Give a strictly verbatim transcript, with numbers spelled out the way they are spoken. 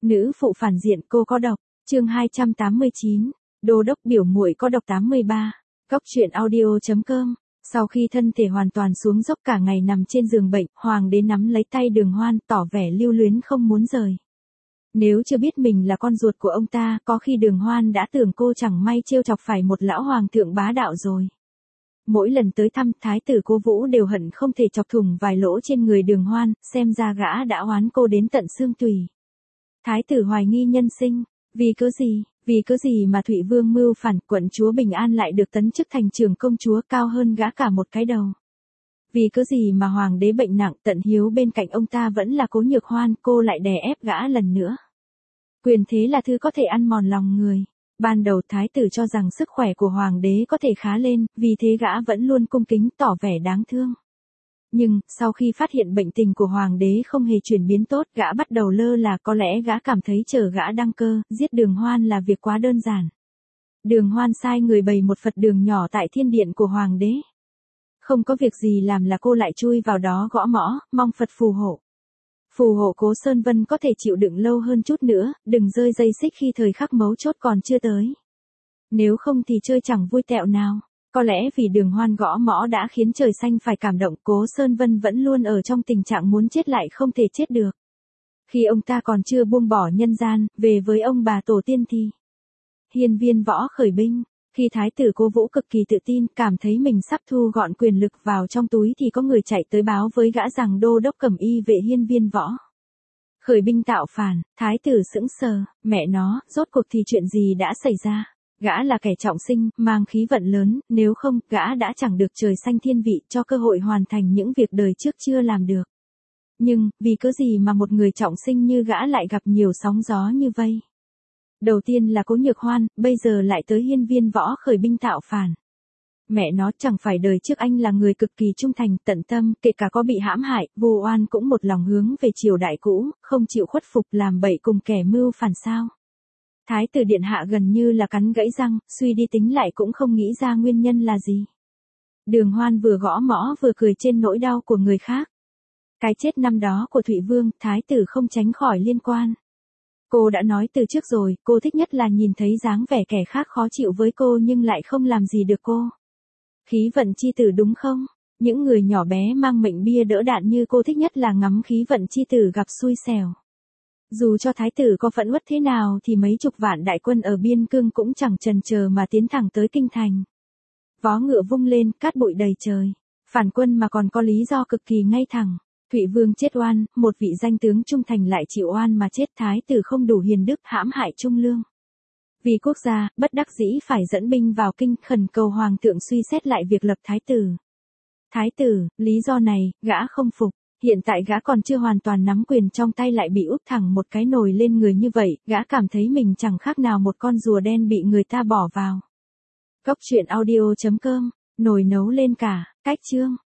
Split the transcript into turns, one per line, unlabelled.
Nữ phụ phản diện cô có độc, chương hai trăm tám mươi chín, đô đốc biểu muội có độc tám mươi ba. Góc truyện audio.com. Sau khi thân thể hoàn toàn xuống dốc cả ngày nằm trên giường bệnh, Hoàng đế nắm lấy tay Đường Hoan tỏ vẻ lưu luyến không muốn rời. Nếu chưa biết mình là con ruột của ông ta, có khi Đường Hoan đã tưởng cô chẳng may trêu chọc phải một lão hoàng thượng bá đạo rồi. Mỗi lần tới thăm, thái tử Cố Vũ đều hận không thể chọc thủng vài lỗ trên người Đường Hoan, xem ra gã đã oán cô đến tận xương tủy. Thái tử hoài nghi nhân sinh, vì cớ gì, vì cớ gì mà Thụy Vương mưu phản, quận chúa Bình An lại được tấn chức thành trưởng công chúa cao hơn gã cả một cái đầu. Vì cớ gì mà hoàng đế bệnh nặng, tận hiếu bên cạnh ông ta vẫn là Cố Nhược Hoan, cô lại đè ép gã lần nữa. Quyền thế là thứ có thể ăn mòn lòng người. Ban đầu thái tử cho rằng sức khỏe của hoàng đế có thể khá lên, vì thế gã vẫn luôn cung kính tỏ vẻ đáng thương. Nhưng, sau khi phát hiện bệnh tình của hoàng đế không hề chuyển biến tốt, gã bắt đầu lơ là, có lẽ gã cảm thấy chờ gã đăng cơ, giết Đường Hoan là việc quá đơn giản. Đường Hoan sai người bày một Phật đường nhỏ tại thiên điện của hoàng đế. Không có việc gì làm là cô lại chui vào đó gõ mõ, mong Phật phù hộ. Phù hộ Cố Sơn Vân có thể chịu đựng lâu hơn chút nữa, đừng rơi dây xích khi thời khắc mấu chốt còn chưa tới. Nếu không thì chơi chẳng vui tẹo nào. Có lẽ vì Đường Hoan gõ mõ đã khiến trời xanh phải cảm động, Cố Sơn Vân vẫn luôn ở trong tình trạng muốn chết lại không thể chết được. Khi ông ta còn chưa buông bỏ nhân gian, về với ông bà tổ tiên thì Hiên Viên Võ khởi binh. Khi thái tử Cố Vũ cực kỳ tự tin, cảm thấy mình sắp thu gọn quyền lực vào trong túi thì có người chạy tới báo với gã rằng đô đốc Cẩm Y vệ Hiên Viên Võ khởi binh tạo phản. Thái tử sững sờ, mẹ nó, rốt cuộc thì chuyện gì đã xảy ra? Gã là kẻ trọng sinh, mang khí vận lớn, nếu không, gã đã chẳng được trời xanh thiên vị cho cơ hội hoàn thành những việc đời trước chưa làm được. Nhưng, vì cớ gì mà một người trọng sinh như gã lại gặp nhiều sóng gió như vây? Đầu tiên là Cố Nhược Hoan, bây giờ lại tới Hiên Viên Võ khởi binh tạo phản. Mẹ nó, chẳng phải đời trước anh là người cực kỳ trung thành, tận tâm, kể cả có bị hãm hại, vô oan cũng một lòng hướng về triều đại cũ, không chịu khuất phục làm bậy cùng kẻ mưu phản sao? Thái tử điện hạ gần như là cắn gãy răng, suy đi tính lại cũng không nghĩ ra nguyên nhân là gì. Đường Hoan vừa gõ mõ vừa cười trên nỗi đau của người khác. Cái chết năm đó của Thụy Vương, thái tử không tránh khỏi liên quan. Cô đã nói từ trước rồi, cô thích nhất là nhìn thấy dáng vẻ kẻ khác khó chịu với cô nhưng lại không làm gì được cô. Khí vận chi tử đúng không? Những người nhỏ bé mang mệnh bia đỡ đạn như cô thích nhất là ngắm khí vận chi tử gặp xui xẻo. Dù cho thái tử có phẫn uất thế nào thì mấy chục vạn đại quân ở biên cương cũng chẳng chần chờ mà tiến thẳng tới kinh thành. Vó ngựa vung lên, cát bụi đầy trời. Phản quân mà còn có lý do cực kỳ ngay thẳng. Thụy Vương chết oan, một vị danh tướng trung thành lại chịu oan mà chết, thái tử không đủ hiền đức hãm hại trung lương. Vì quốc gia, bất đắc dĩ phải dẫn binh vào kinh khẩn cầu hoàng thượng suy xét lại việc lập thái tử. Thái tử, lý do này, gã không phục. Hiện tại gã còn chưa hoàn toàn nắm quyền trong tay lại bị úp thẳng một cái nồi lên người như vậy, gã cảm thấy mình chẳng khác nào một con rùa đen bị người ta bỏ vào. Góc truyện audio.com, nồi nấu lên cả, cách chương.